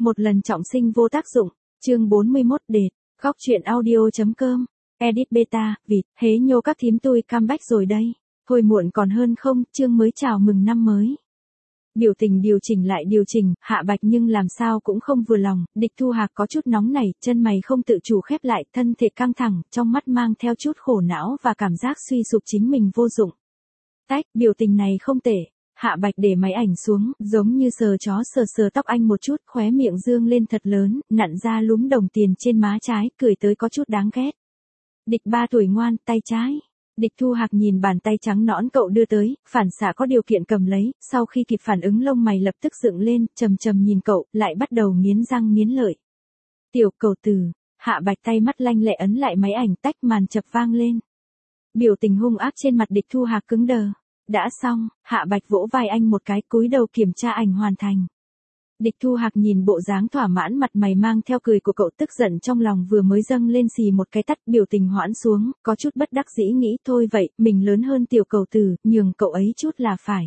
Một lần trọng sinh vô tác dụng. Chương 41 đệt. Góc truyện audio.com. Edit beta, vịt, hế nhô các thím tôi comeback rồi đây. Thôi muộn còn hơn không, chương mới chào mừng năm mới. Biểu tình điều chỉnh lại điều chỉnh, Hạ Bạch nhưng làm sao cũng không vừa lòng, Địch Thu Hạc có chút nóng nảy, chân mày không tự chủ khép lại, thân thể căng thẳng, trong mắt mang theo chút khổ não và cảm giác suy sụp chính mình vô dụng. Tách, biểu tình này không tệ. Hạ Bạch để máy ảnh xuống, giống như sờ chó sờ tóc anh một chút, khóe miệng dương lên thật lớn, nặn ra lúm đồng tiền trên má trái, cười tới có chút đáng ghét. Địch 3 tuổi ngoan, tay trái. Địch Thu Hạc nhìn bàn tay trắng nõn cậu đưa tới, phản xạ có điều kiện cầm lấy, sau khi kịp phản ứng lông mày lập tức dựng lên, trầm nhìn cậu, lại bắt đầu nghiến răng nghiến lợi. Tiểu cầu tử, Hạ Bạch tay mắt lanh lẹ ấn lại máy ảnh, tách màn chập vang lên. Biểu tình hung ác trên mặt Địch Thu Hạc cứng đờ. Đã xong, Hạ Bạch vỗ vai anh một cái, cúi đầu kiểm tra ảnh hoàn thành. Địch Thu Hạc nhìn bộ dáng thỏa mãn mặt mày mang theo cười của cậu, tức giận trong lòng vừa mới dâng lên xì một cái tắt, biểu tình hoãn xuống, có chút bất đắc dĩ nghĩ thôi vậy, mình lớn hơn tiểu cầu tử, nhường cậu ấy chút là phải.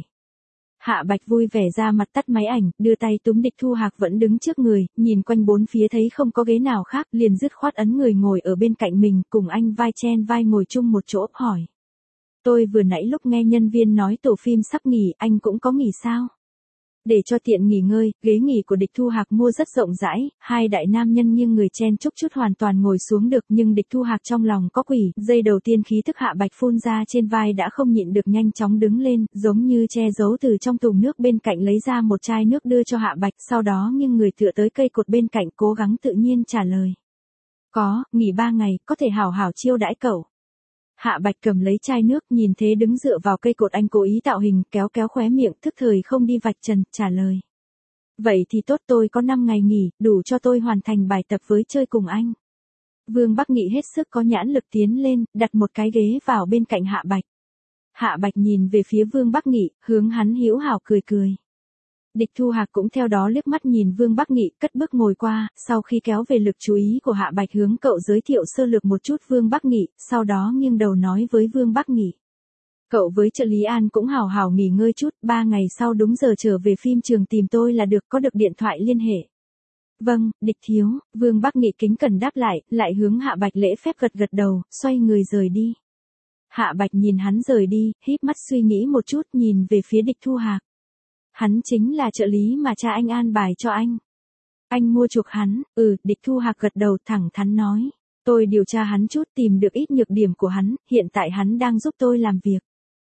Hạ Bạch vui vẻ ra mặt tắt máy ảnh, đưa tay túm Địch Thu Hạc vẫn đứng trước người, nhìn quanh bốn phía thấy không có ghế nào khác, liền dứt khoát ấn người ngồi ở bên cạnh mình, cùng anh vai chen vai ngồi chung một chỗ, hỏi. Tôi vừa nãy lúc nghe nhân viên nói tổ phim sắp nghỉ, anh cũng có nghỉ sao? Để cho tiện nghỉ ngơi, ghế nghỉ của Địch Thu Hạc mua rất rộng rãi, hai đại nam nhân nghiêng người chen chúc chút hoàn toàn ngồi xuống được, nhưng Địch Thu Hạc trong lòng có quỷ, giây đầu tiên khí thức Hạ Bạch phun ra trên vai đã không nhịn được nhanh chóng đứng lên, giống như che giấu từ trong thùng nước bên cạnh lấy ra một chai nước đưa cho Hạ Bạch, sau đó nghiêng người tựa tới cây cột bên cạnh cố gắng tự nhiên trả lời. Có, nghỉ 3 ngày, có thể hảo hảo chiêu đãi cậu. Hạ Bạch cầm lấy chai nước, nhìn thế đứng dựa vào cây cột anh cố ý tạo hình, kéo khóe miệng, thức thời không đi vạch trần, trả lời. Vậy thì tốt, tôi có 5 ngày nghỉ, đủ cho tôi hoàn thành bài tập với chơi cùng anh. Vương Bắc Nghị hết sức có nhãn lực tiến lên, đặt một cái ghế vào bên cạnh Hạ Bạch. Hạ Bạch nhìn về phía Vương Bắc Nghị, hướng hắn hữu hảo cười. Địch Thu Hạc cũng theo đó liếc mắt nhìn Vương Bắc Nghị, cất bước ngồi qua, sau khi kéo về lực chú ý của Hạ Bạch hướng cậu giới thiệu sơ lược một chút Vương Bắc Nghị, sau đó nghiêng đầu nói với Vương Bắc Nghị. Cậu với trợ lý An cũng hảo hảo nghỉ ngơi chút, 3 ngày sau đúng giờ trở về phim trường tìm tôi là được, có được điện thoại liên hệ. Vâng, Địch thiếu, Vương Bắc Nghị kính cẩn đáp lại hướng Hạ Bạch lễ phép gật đầu, xoay người rời đi. Hạ Bạch nhìn hắn rời đi, híp mắt suy nghĩ một chút, nhìn về phía Địch Thu Hạc. Hắn chính là trợ lý mà cha anh an bài cho anh. Anh mua chuộc hắn, Địch Thu Hạc gật đầu thẳng thắn nói. Tôi điều tra hắn chút, tìm được ít nhược điểm của hắn, hiện tại hắn đang giúp tôi làm việc.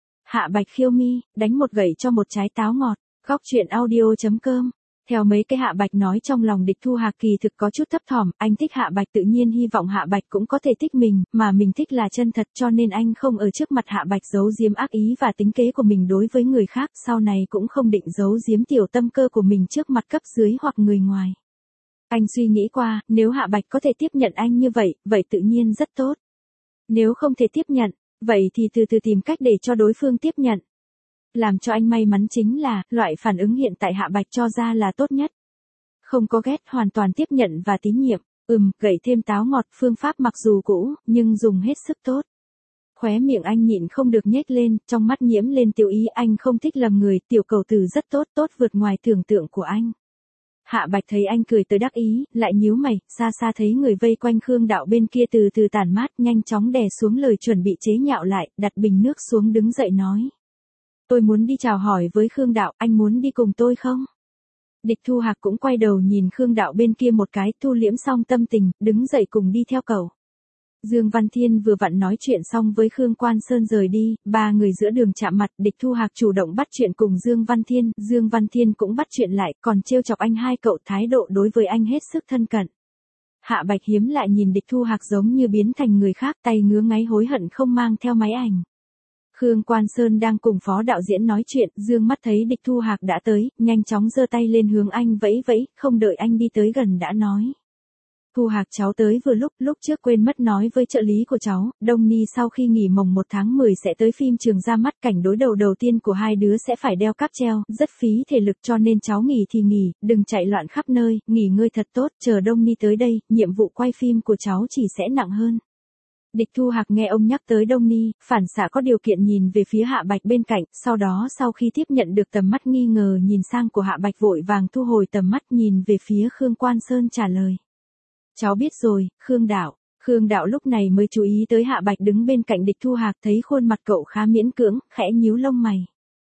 Hạ Bạch khiêu mi, đánh một gậy cho một trái táo ngọt, góc truyện audio.com. Theo mấy cái Hạ Bạch nói trong lòng Địch Thu Hạc kỳ thực có chút thấp thỏm, anh thích Hạ Bạch tự nhiên hy vọng Hạ Bạch cũng có thể thích mình, mà mình thích là chân thật cho nên anh không ở trước mặt Hạ Bạch giấu giếm ác ý và tính kế của mình đối với người khác, sau này cũng không định giấu giếm tiểu tâm cơ của mình trước mặt cấp dưới hoặc người ngoài. Anh suy nghĩ qua, nếu Hạ Bạch có thể tiếp nhận anh như vậy, vậy tự nhiên rất tốt. Nếu không thể tiếp nhận, vậy thì từ từ tìm cách để cho đối phương tiếp nhận. Làm cho anh may mắn chính là, loại phản ứng hiện tại Hạ Bạch cho ra là tốt nhất. Không có ghét, hoàn toàn tiếp nhận và tín nhiệm. Gậy thêm táo ngọt, phương pháp mặc dù cũ, nhưng dùng hết sức tốt. Khóe miệng anh nhịn không được nhếch lên, trong mắt nhiễm lên tiêu ý, anh không thích lầm người, tiểu cầu tử rất tốt vượt ngoài tưởng tượng của anh. Hạ Bạch thấy anh cười tới đắc ý, lại nhíu mày, xa thấy người vây quanh Khương Đạo bên kia từ từ tản mát, nhanh chóng đè xuống lời chuẩn bị chế nhạo lại, đặt bình nước xuống đứng dậy nói. Tôi muốn đi chào hỏi với Khương Đạo, anh muốn đi cùng tôi không? Địch Thu Hạc cũng quay đầu nhìn Khương Đạo bên kia một cái, thu liễm xong tâm tình, đứng dậy cùng đi theo cậu. Dương Văn Thiên vừa vặn nói chuyện xong với Khương Quan Sơn rời đi, ba người giữa đường chạm mặt, Địch Thu Hạc chủ động bắt chuyện cùng Dương Văn Thiên cũng bắt chuyện lại, còn trêu chọc anh hai cậu, thái độ đối với anh hết sức thân cận. Hạ Bạch hiếm lại nhìn Địch Thu Hạc giống như biến thành người khác, tay ngứa ngáy hối hận không mang theo máy ảnh. Khương Quan Sơn đang cùng phó đạo diễn nói chuyện, dương mắt thấy Địch Thu Hạc đã tới, nhanh chóng giơ tay lên hướng anh vẫy, không đợi anh đi tới gần đã nói. Thu Hạc cháu tới vừa lúc trước quên mất nói với trợ lý của cháu, Đông Ni sau khi nghỉ mồng 1 tháng 10 sẽ tới phim trường ra mắt, cảnh đối đầu đầu tiên của hai đứa sẽ phải đeo cáp treo, rất phí thể lực cho nên cháu nghỉ thì nghỉ, đừng chạy loạn khắp nơi, nghỉ ngơi thật tốt, chờ Đông Ni tới đây, nhiệm vụ quay phim của cháu chỉ sẽ nặng hơn. Địch Thu Hạc nghe ông nhắc tới Đông Ni, phản xạ có điều kiện nhìn về phía Hạ Bạch bên cạnh, sau đó sau khi tiếp nhận được tầm mắt nghi ngờ nhìn sang của Hạ Bạch vội vàng thu hồi tầm mắt nhìn về phía Khương Quan Sơn trả lời. Cháu biết rồi, Khương Đạo. Khương Đạo lúc này mới chú ý tới Hạ Bạch đứng bên cạnh Địch Thu Hạc, thấy khuôn mặt cậu khá miễn cưỡng, khẽ nhíu lông mày.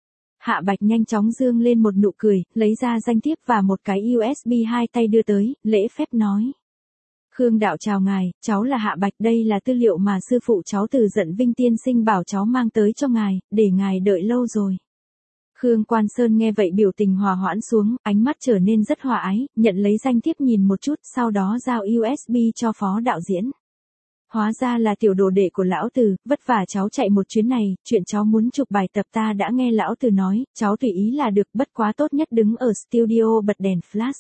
Hạ Bạch nhanh chóng dương lên một nụ cười, lấy ra danh thiếp và một cái USB hai tay đưa tới, lễ phép nói. Khương Đạo chào ngài, cháu là Hạ Bạch, đây là tư liệu mà sư phụ cháu Từ Dận Vinh tiên sinh bảo cháu mang tới cho ngài, để ngài đợi lâu rồi. Khương Quan Sơn nghe vậy biểu tình hòa hoãn xuống, ánh mắt trở nên rất hòa ái, nhận lấy danh thiếp nhìn một chút, sau đó giao USB cho phó đạo diễn. Hóa ra là tiểu đồ đệ của lão Từ, vất vả cháu chạy một chuyến này, chuyện cháu muốn chụp bài tập ta đã nghe lão Từ nói, cháu tùy ý là được, bất quá tốt nhất đứng ở studio bật đèn flash.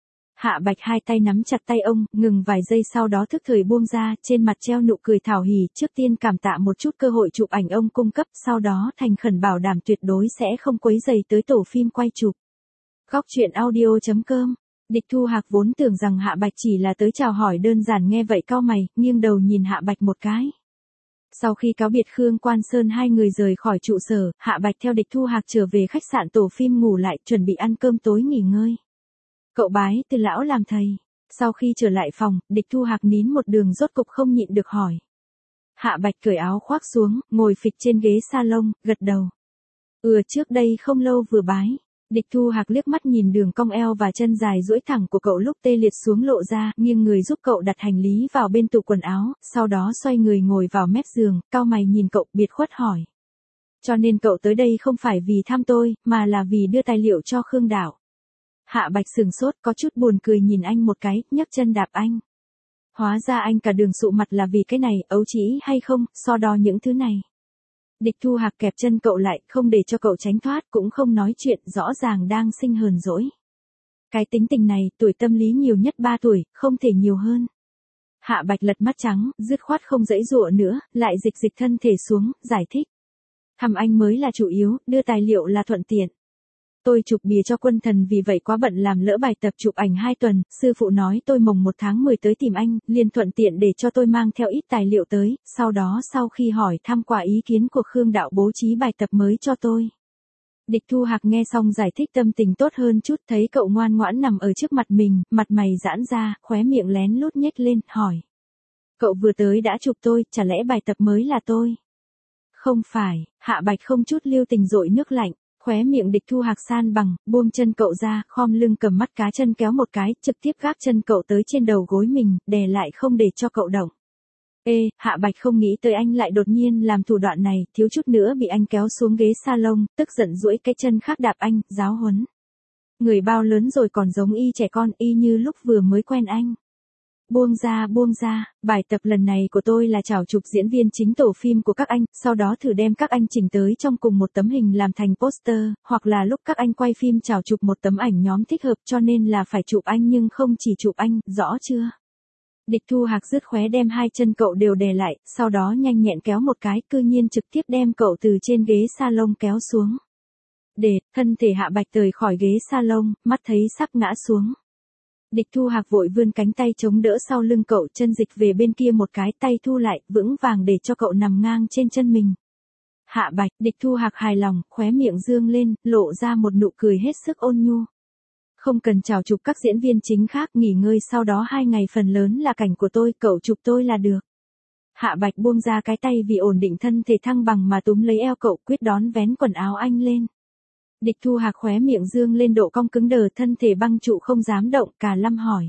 Hạ Bạch hai tay nắm chặt tay ông, ngừng vài giây sau đó thức thời buông ra, trên mặt treo nụ cười thảo hỉ, trước tiên cảm tạ một chút cơ hội chụp ảnh ông cung cấp, sau đó thành khẩn bảo đảm tuyệt đối sẽ không quấy rầy tới tổ phim quay chụp. Góc truyện audio.com. Địch Thu Hạc vốn tưởng rằng Hạ Bạch chỉ là tới chào hỏi đơn giản, nghe vậy cau mày, nghiêng đầu nhìn Hạ Bạch một cái. Sau khi cáo biệt Khương Quan Sơn hai người rời khỏi trụ sở, Hạ Bạch theo Địch Thu Hạc trở về khách sạn tổ phim ngủ lại, chuẩn bị ăn cơm tối nghỉ ngơi. Cậu bái Từ lão làm thầy. Sau khi trở lại phòng, Địch Thu Hạc nín một đường rốt cục không nhịn được hỏi. Hạ Bạch cởi áo khoác xuống, ngồi phịch trên ghế salon, gật đầu. Trước đây không lâu vừa bái. Địch Thu Hạc liếc mắt nhìn đường cong eo và chân dài duỗi thẳng của cậu lúc tê liệt xuống lộ ra, nghiêng người giúp cậu đặt hành lý vào bên tủ quần áo, sau đó xoay người ngồi vào mép giường, cau mày nhìn cậu biệt khuất hỏi. Cho nên cậu tới đây không phải vì thăm tôi, mà là vì đưa tài liệu cho Khương Đạo. Hạ Bạch sừng sốt, có chút buồn cười nhìn anh một cái, nhấc chân đạp anh. Hóa ra anh cả đường sụ mặt là vì cái này, ấu trĩ hay không, so đo những thứ này. Địch Thu Hạc kẹp chân cậu lại, không để cho cậu tránh thoát, cũng không nói chuyện, rõ ràng đang sinh hờn dỗi. Cái tính tình này, tuổi tâm lý nhiều nhất 3 tuổi, không thể nhiều hơn. Hạ Bạch lật mắt trắng, dứt khoát không giãy giụa nữa, lại dịch thân thể xuống, giải thích. Thăm anh mới là chủ yếu, đưa tài liệu là thuận tiện. Tôi chụp bìa cho Quân Thần vì vậy quá bận làm lỡ bài tập chụp ảnh 2 tuần, sư phụ nói tôi mồng 1 tháng 10 tới tìm anh, liền thuận tiện để cho tôi mang theo ít tài liệu tới, sau đó sau khi hỏi thăm qua ý kiến của Khương Đạo bố trí bài tập mới cho tôi. Địch Thu Hạc nghe xong giải thích tâm tình tốt hơn chút, thấy cậu ngoan ngoãn nằm ở trước mặt mình, mặt mày giãn ra, khóe miệng lén lút nhếch lên, hỏi. Cậu vừa tới đã chụp tôi, chả lẽ bài tập mới là tôi? Không phải, Hạ Bạch không chút lưu tình dội nước lạnh. Khóe miệng Địch Thu Hạc san bằng, buông chân cậu ra, khom lưng cầm mắt cá chân kéo một cái, trực tiếp gác chân cậu tới trên đầu gối mình, đè lại không để cho cậu động. Hạ Bạch không nghĩ tới anh lại đột nhiên làm thủ đoạn này, thiếu chút nữa bị anh kéo xuống ghế salon, tức giận duỗi cái chân khác đạp anh, giáo huấn. Người bao lớn rồi còn giống y trẻ con, y như lúc vừa mới quen anh. Buông ra, bài tập lần này của tôi là chào chụp diễn viên chính tổ phim của các anh, sau đó thử đem các anh chỉnh tới trong cùng một tấm hình làm thành poster, hoặc là lúc các anh quay phim chào chụp một tấm ảnh nhóm thích hợp, cho nên là phải chụp anh nhưng không chỉ chụp anh, rõ chưa? Địch Thu Hạc dứt khóe đem hai chân cậu đều đè lại, sau đó nhanh nhẹn kéo một cái, cư nhiên trực tiếp đem cậu từ trên ghế salon kéo xuống. Thân thể Hạ Bạch rời khỏi ghế salon, mắt thấy sắp ngã xuống. Địch Thu Hạc vội vươn cánh tay chống đỡ sau lưng cậu, chân dịch về bên kia một cái, tay thu lại, vững vàng để cho cậu nằm ngang trên chân mình. Hạ Bạch, Địch Thu Hạc hài lòng, khóe miệng dương lên, lộ ra một nụ cười hết sức ôn nhu. Không cần chào chụp các diễn viên chính khác, nghỉ ngơi sau đó 2 ngày phần lớn là cảnh của tôi, cậu chụp tôi là được. Hạ Bạch buông ra cái tay vì ổn định thân thể thăng bằng mà túm lấy eo cậu, quyết đón vén quần áo anh lên. Địch Thu Hạc khóe miệng dương lên độ cong cứng đờ, thân thể băng trụ không dám động, cả lâm hỏi.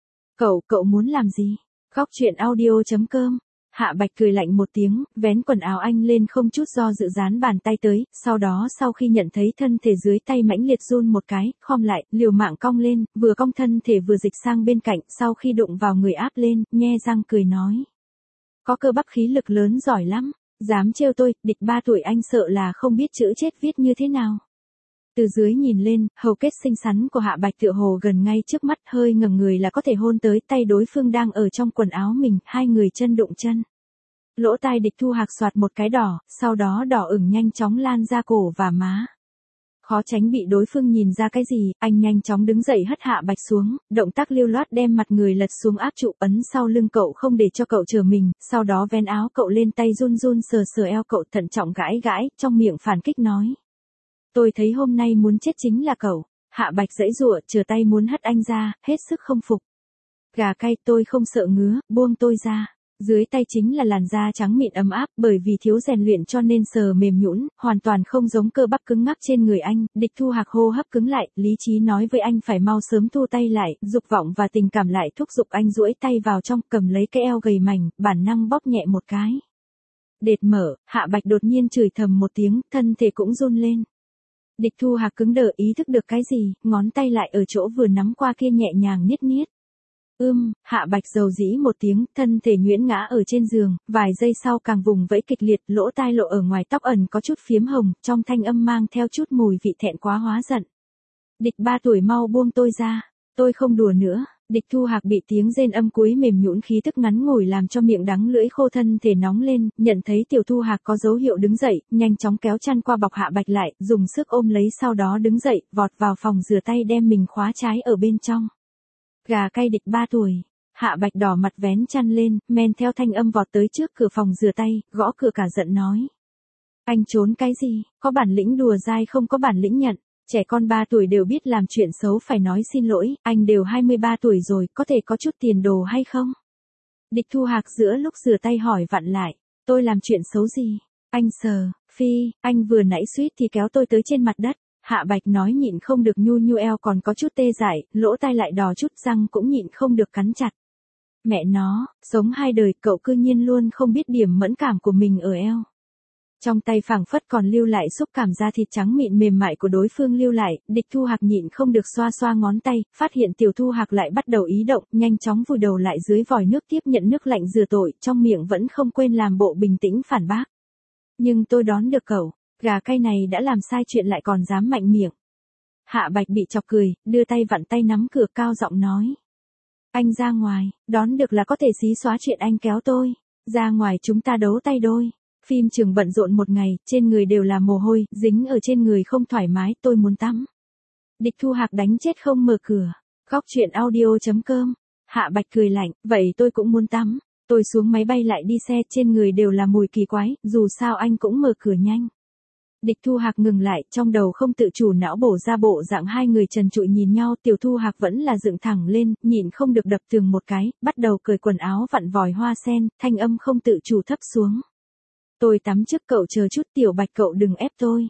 Cậu muốn làm gì? Góc truyện audio.com. Hạ Bạch cười lạnh một tiếng, vén quần áo anh lên không chút do dự dán bàn tay tới, sau đó sau khi nhận thấy thân thể dưới tay mãnh liệt run một cái, khom lại, liều mạng cong lên, vừa cong thân thể vừa dịch sang bên cạnh, sau khi đụng vào người áp lên, nhe răng cười nói. Có cơ bắp khí lực lớn giỏi lắm, dám trêu tôi, Địch 3 tuổi anh sợ là không biết chữ chết viết như thế nào. Từ dưới nhìn lên, hầu kết xinh xắn của Hạ Bạch tựa hồ gần ngay trước mắt, hơi ngẩng người là có thể hôn tới tay đối phương đang ở trong quần áo mình, hai người chân đụng chân. Lỗ tai Địch Thu Hạc xoạt một cái đỏ, sau đó đỏ ửng nhanh chóng lan ra cổ và má. khó tránh bị đối phương nhìn ra cái gì, anh nhanh chóng đứng dậy hất Hạ Bạch xuống, động tác lưu loát đem mặt người lật xuống áp trụ ấn sau lưng cậu không để cho cậu trở mình, sau đó vén áo cậu lên tay run run sờ sờ eo cậu thận trọng gãi gãi, trong miệng phản kích nói. Tôi thấy hôm nay muốn chết chính là cậu. Hạ Bạch giãy giụa, chờ tay muốn hất anh ra, hết sức không phục. Gà cay, tôi không sợ ngứa, buông tôi ra. Dưới tay chính là làn da trắng mịn ấm áp, bởi vì thiếu rèn luyện cho nên sờ mềm nhũn, hoàn toàn không giống cơ bắp cứng ngắc trên người anh. Địch Thu Hạc hô hấp cứng lại, lý trí nói với anh phải mau sớm thu tay lại, dục vọng và tình cảm lại thúc giục anh duỗi tay vào trong, cầm lấy cái eo gầy mảnh, bản năng bóp nhẹ một cái. Đệt mở, Hạ Bạch đột nhiên chửi thầm một tiếng, thân thể cũng run lên. Địch Thu Hạc cứng đờ ý thức được cái gì, ngón tay lại ở chỗ vừa nắm qua kia nhẹ nhàng niết niết. Hạ Bạch dầu dĩ một tiếng, thân thể nhuyễn ngã ở trên giường, vài giây sau càng vùng vẫy kịch liệt, lỗ tai lộ ở ngoài tóc ẩn có chút phiếm hồng, trong thanh âm mang theo chút mùi vị thẹn quá hóa giận. Địch 3 tuổi mau buông tôi ra, tôi không đùa nữa. Địch Thu Hạc bị tiếng rên âm cuối mềm nhũn khí tức ngắn ngủi làm cho miệng đắng lưỡi khô, thân thể nóng lên, nhận thấy Tiểu Thu Hạc có dấu hiệu đứng dậy, nhanh chóng kéo chăn qua bọc Hạ Bạch lại, dùng sức ôm lấy sau đó đứng dậy, vọt vào phòng rửa tay đem mình khóa trái ở bên trong. Gà cay Địch 3 tuổi. Hạ Bạch đỏ mặt vén chăn lên, men theo thanh âm vọt tới trước cửa phòng rửa tay, gõ cửa cả giận nói. Anh trốn cái gì, có bản lĩnh đùa dai không có bản lĩnh nhận. Trẻ con 3 tuổi đều biết làm chuyện xấu phải nói xin lỗi, anh đều 23 tuổi rồi, có thể có chút tiền đồ hay không? Địch Thu Hạc giữa lúc rửa tay hỏi vặn lại, tôi làm chuyện xấu gì? Anh sờ, anh vừa nãy suýt thì kéo tôi tới trên mặt đất. Hạ Bạch nói nhịn không được nhu nhu eo còn có chút tê dại, lỗ tai lại đỏ chút, răng cũng nhịn không được cắn chặt. Mẹ nó, sống hai đời cậu cư nhiên luôn không biết điểm mẫn cảm của mình ở eo. Trong tay phảng phất còn lưu lại xúc cảm da thịt trắng mịn mềm mại của đối phương lưu lại, Địch Thu Hạc nhịn không được xoa xoa ngón tay, phát hiện Tiểu Thu Hạc lại bắt đầu ý động, nhanh chóng vùi đầu lại dưới vòi nước tiếp nhận nước lạnh rửa tội, trong miệng vẫn không quên làm bộ bình tĩnh phản bác. Nhưng tôi đón được cậu, gà cay này đã làm sai chuyện lại còn dám mạnh miệng. Hạ Bạch bị chọc cười, đưa tay vặn tay nắm cửa cao giọng nói. Anh ra ngoài, đón được là có thể xí xóa chuyện anh kéo tôi, ra ngoài chúng ta đấu tay đôi. Phim trường bận rộn một ngày, trên người đều là mồ hôi, dính ở trên người không thoải mái, tôi muốn tắm. Địch Thu Hạc đánh chết không mở cửa. Góc truyện audio.com. Hạ Bạch cười lạnh, vậy tôi cũng muốn tắm. Tôi xuống máy bay lại đi xe, trên người đều là mùi kỳ quái, dù sao anh cũng mở cửa nhanh. Địch Thu Hạc ngừng lại, trong đầu không tự chủ não bổ ra bộ dạng hai người trần trụi nhìn nhau, Tiểu Thu Hạc vẫn là dựng thẳng lên, nhịn không được đập tường một cái, bắt đầu cởi quần áo vặn vòi hoa sen, thanh âm không tự chủ thấp xuống. Tôi tắm trước cậu chờ chút, Tiểu Bạch cậu đừng ép tôi.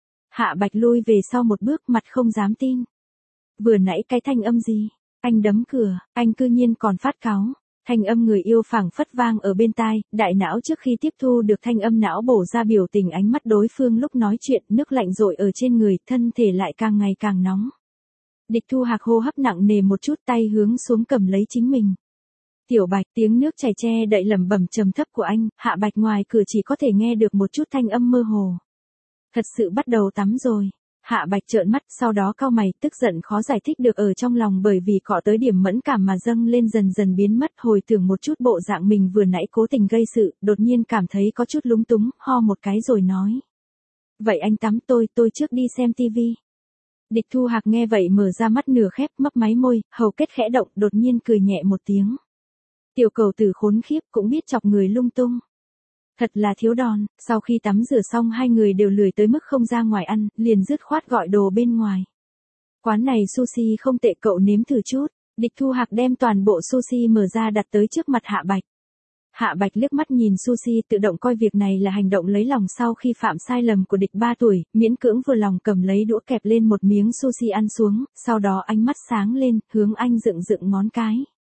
Hạ Bạch lui về sau một bước, mặt không dám tin. Vừa nãy cái thanh âm gì? Anh đấm cửa, anh cư nhiên còn phát cáu. Thanh âm người yêu phảng phất vang ở bên tai, đại não trước khi tiếp thu được thanh âm não bổ ra biểu tình ánh mắt đối phương lúc nói chuyện, nước lạnh rội ở trên người, thân thể lại càng ngày càng nóng. Địch Thu Hạc hô hấp nặng nề một chút, tay hướng xuống cầm lấy chính mình. Tiểu Bạch, tiếng nước chảy che đậy lẩm bẩm trầm thấp của anh, Hạ Bạch ngoài cửa chỉ có thể nghe được một chút thanh âm mơ hồ. Thật sự bắt đầu tắm rồi. Hạ Bạch trợn mắt, sau đó cau mày, tức giận khó giải thích được ở trong lòng bởi vì cọ tới điểm mẫn cảm mà dâng lên dần dần biến mất, hồi tưởng một chút bộ dạng mình vừa nãy cố tình gây sự, đột nhiên cảm thấy có chút lúng túng, ho một cái rồi nói. Vậy anh tắm tôi trước đi xem tivi. Địch Thu Hạc nghe vậy mở ra mắt nửa khép, mấp máy môi, hầu kết khẽ động, đột nhiên cười nhẹ một tiếng. Tiểu cầu tử khốn khiếp cũng biết chọc người lung tung. Thật là thiếu đòn, sau khi tắm rửa xong hai người đều lười tới mức không ra ngoài ăn, liền dứt khoát gọi đồ bên ngoài. Quán này sushi không tệ, cậu nếm thử chút. Địch Thu Hạc đem toàn bộ sushi mở ra đặt tới trước mặt Hạ Bạch. Hạ Bạch liếc mắt nhìn sushi, tự động coi việc này là hành động lấy lòng sau khi phạm sai lầm của Địch 3 tuổi, miễn cưỡng vừa lòng cầm lấy đũa kẹp lên một miếng sushi ăn xuống, sau đó ánh mắt sáng lên, hướng anh dựng dựng ngón cái.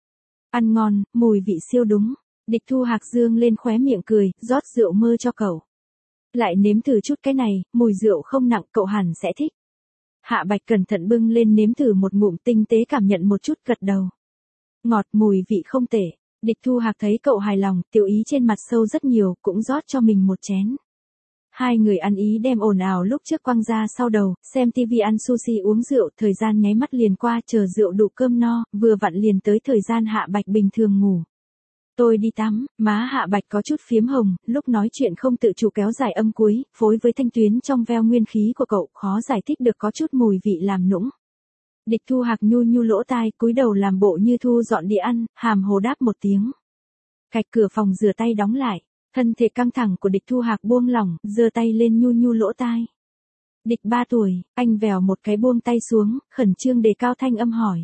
Ăn ngon, mùi vị siêu đúng. Địch Thu Hạc dương lên khóe miệng cười, rót rượu mơ cho cậu. Lại nếm thử chút cái này, mùi rượu không nặng, cậu hẳn sẽ thích. Hạ Bạch cẩn thận bưng lên nếm thử một ngụm, tinh tế cảm nhận một chút, gật đầu. Ngọt, mùi vị không tệ. Địch Thu Hạc thấy cậu hài lòng, tiểu ý trên mặt sâu rất nhiều, cũng rót cho mình một chén. Hai người ăn ý đem ồn ào lúc trước quăng ra sau đầu, xem tivi ăn sushi uống rượu, thời gian nháy mắt liền qua, chờ rượu đủ cơm no, vừa vặn liền tới thời gian Hạ Bạch bình thường ngủ. Tôi đi tắm, má Hạ Bạch có chút phiếm hồng, lúc nói chuyện không tự chủ kéo dài âm cuối, phối với thanh tuyến trong veo nguyên khí của cậu, khó giải thích được có chút mùi vị làm nũng. Địch Thu Hạc nhu nhu lỗ tai, cúi đầu làm bộ như thu dọn đĩa ăn, hàm hồ đáp một tiếng. Cạch cửa phòng rửa tay đóng lại, thân thể căng thẳng của Địch Thu Hạc buông lỏng, giơ tay lên nhu nhu lỗ tai. Địch 3 tuổi, anh vèo một cái buông tay xuống, khẩn trương đề cao thanh âm hỏi.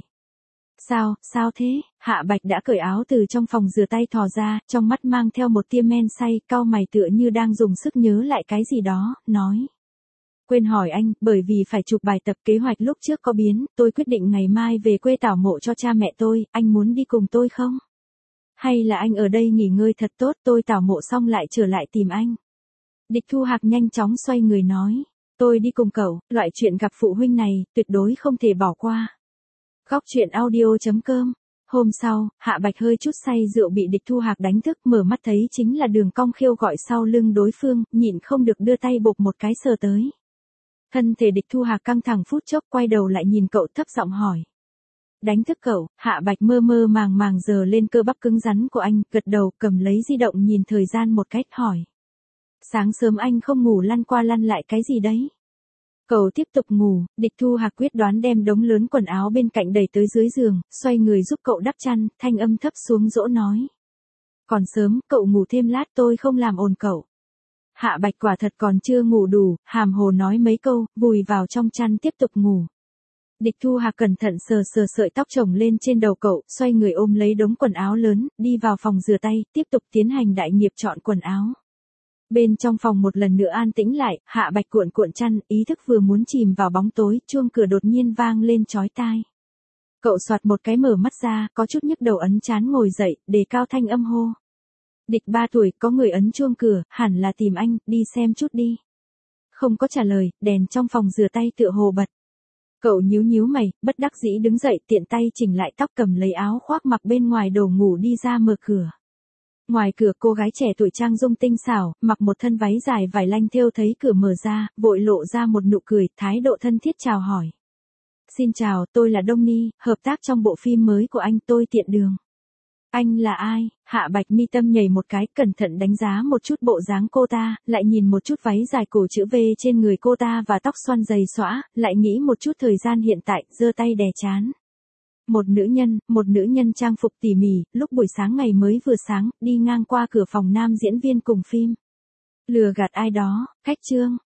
Sao thế? Hạ Bạch đã cởi áo từ trong phòng rửa tay thò ra, trong mắt mang theo một tia men say, cau mày tựa như đang dùng sức nhớ lại cái gì đó, nói. Quên hỏi anh, bởi vì phải chụp bài tập kế hoạch lúc trước có biến, tôi quyết định ngày mai về quê tảo mộ cho cha mẹ tôi, anh muốn đi cùng tôi không? Hay là anh ở đây nghỉ ngơi thật tốt, tôi tảo mộ xong lại trở lại tìm anh? Địch Thu Hạc nhanh chóng xoay người nói. Tôi đi cùng cậu, loại chuyện gặp phụ huynh này, tuyệt đối không thể bỏ qua. Góc chuyện audio.com. Hôm sau, Hạ Bạch hơi chút say rượu bị Địch Thu Hạc đánh thức, mở mắt thấy chính là Đường Cong Khiêu gọi sau lưng đối phương, nhịn không được đưa tay bộp một cái sờ tới. Thân thể Địch Thu Hạc căng thẳng phút chốc, quay đầu lại nhìn cậu thấp giọng hỏi. Đánh thức cậu? Hạ Bạch mơ mơ màng giơ lên cơ bắp cứng rắn của anh, gật đầu, cầm lấy di động nhìn thời gian một cách hỏi. Sáng sớm anh không ngủ lăn qua lăn lại cái gì đấy? Cậu tiếp tục ngủ, Địch Thu Hạc quyết đoán đem đống lớn quần áo bên cạnh đẩy tới dưới giường, xoay người giúp cậu đắp chăn, thanh âm thấp xuống dỗ nói. Còn sớm, cậu ngủ thêm lát tôi không làm ồn cậu. Hạ Bạch quả thật còn chưa ngủ đủ, hàm hồ nói mấy câu, vùi vào trong chăn tiếp tục ngủ. Địch Thu Hạc cẩn thận sờ sợi tóc chồng lên trên đầu cậu, xoay người ôm lấy đống quần áo lớn, đi vào phòng rửa tay, tiếp tục tiến hành đại nghiệp chọn quần áo. Bên trong phòng một lần nữa an tĩnh lại, Hạ Bạch cuộn chăn, ý thức vừa muốn chìm vào bóng tối, chuông cửa đột nhiên vang lên chói tai. Cậu soạt một cái mở mắt ra, có chút nhức đầu ấn chán ngồi dậy, đề cao thanh âm hô. Địch 3 tuổi, có người ấn chuông cửa, hẳn là tìm anh, đi xem chút đi. Không có trả lời, đèn trong phòng rửa tay tựa hồ bật. Cậu nhíu mày, bất đắc dĩ đứng dậy, tiện tay chỉnh lại tóc, cầm lấy áo khoác mặc bên ngoài đồ ngủ đi ra mở cửa. Ngoài cửa cô gái trẻ tuổi trang dung tinh xảo, mặc một thân váy dài vải lanh thêu thấy cửa mở ra, vội lộ ra một nụ cười, thái độ thân thiết chào hỏi. Xin chào, tôi là Đông Ni, hợp tác trong bộ phim mới của anh, tôi tiện đường. Anh là ai? Hạ Bạch mi tâm nhảy một cái, cẩn thận đánh giá một chút bộ dáng cô ta, lại nhìn một chút váy dài cổ chữ V trên người cô ta và tóc xoăn dày xõa, lại nghĩ một chút thời gian hiện tại, giơ tay đè chán. Một nữ nhân trang phục tỉ mỉ, lúc buổi sáng ngày mới vừa sáng, đi ngang qua cửa phòng nam diễn viên cùng phim. Lừa gạt ai đó, khách trương,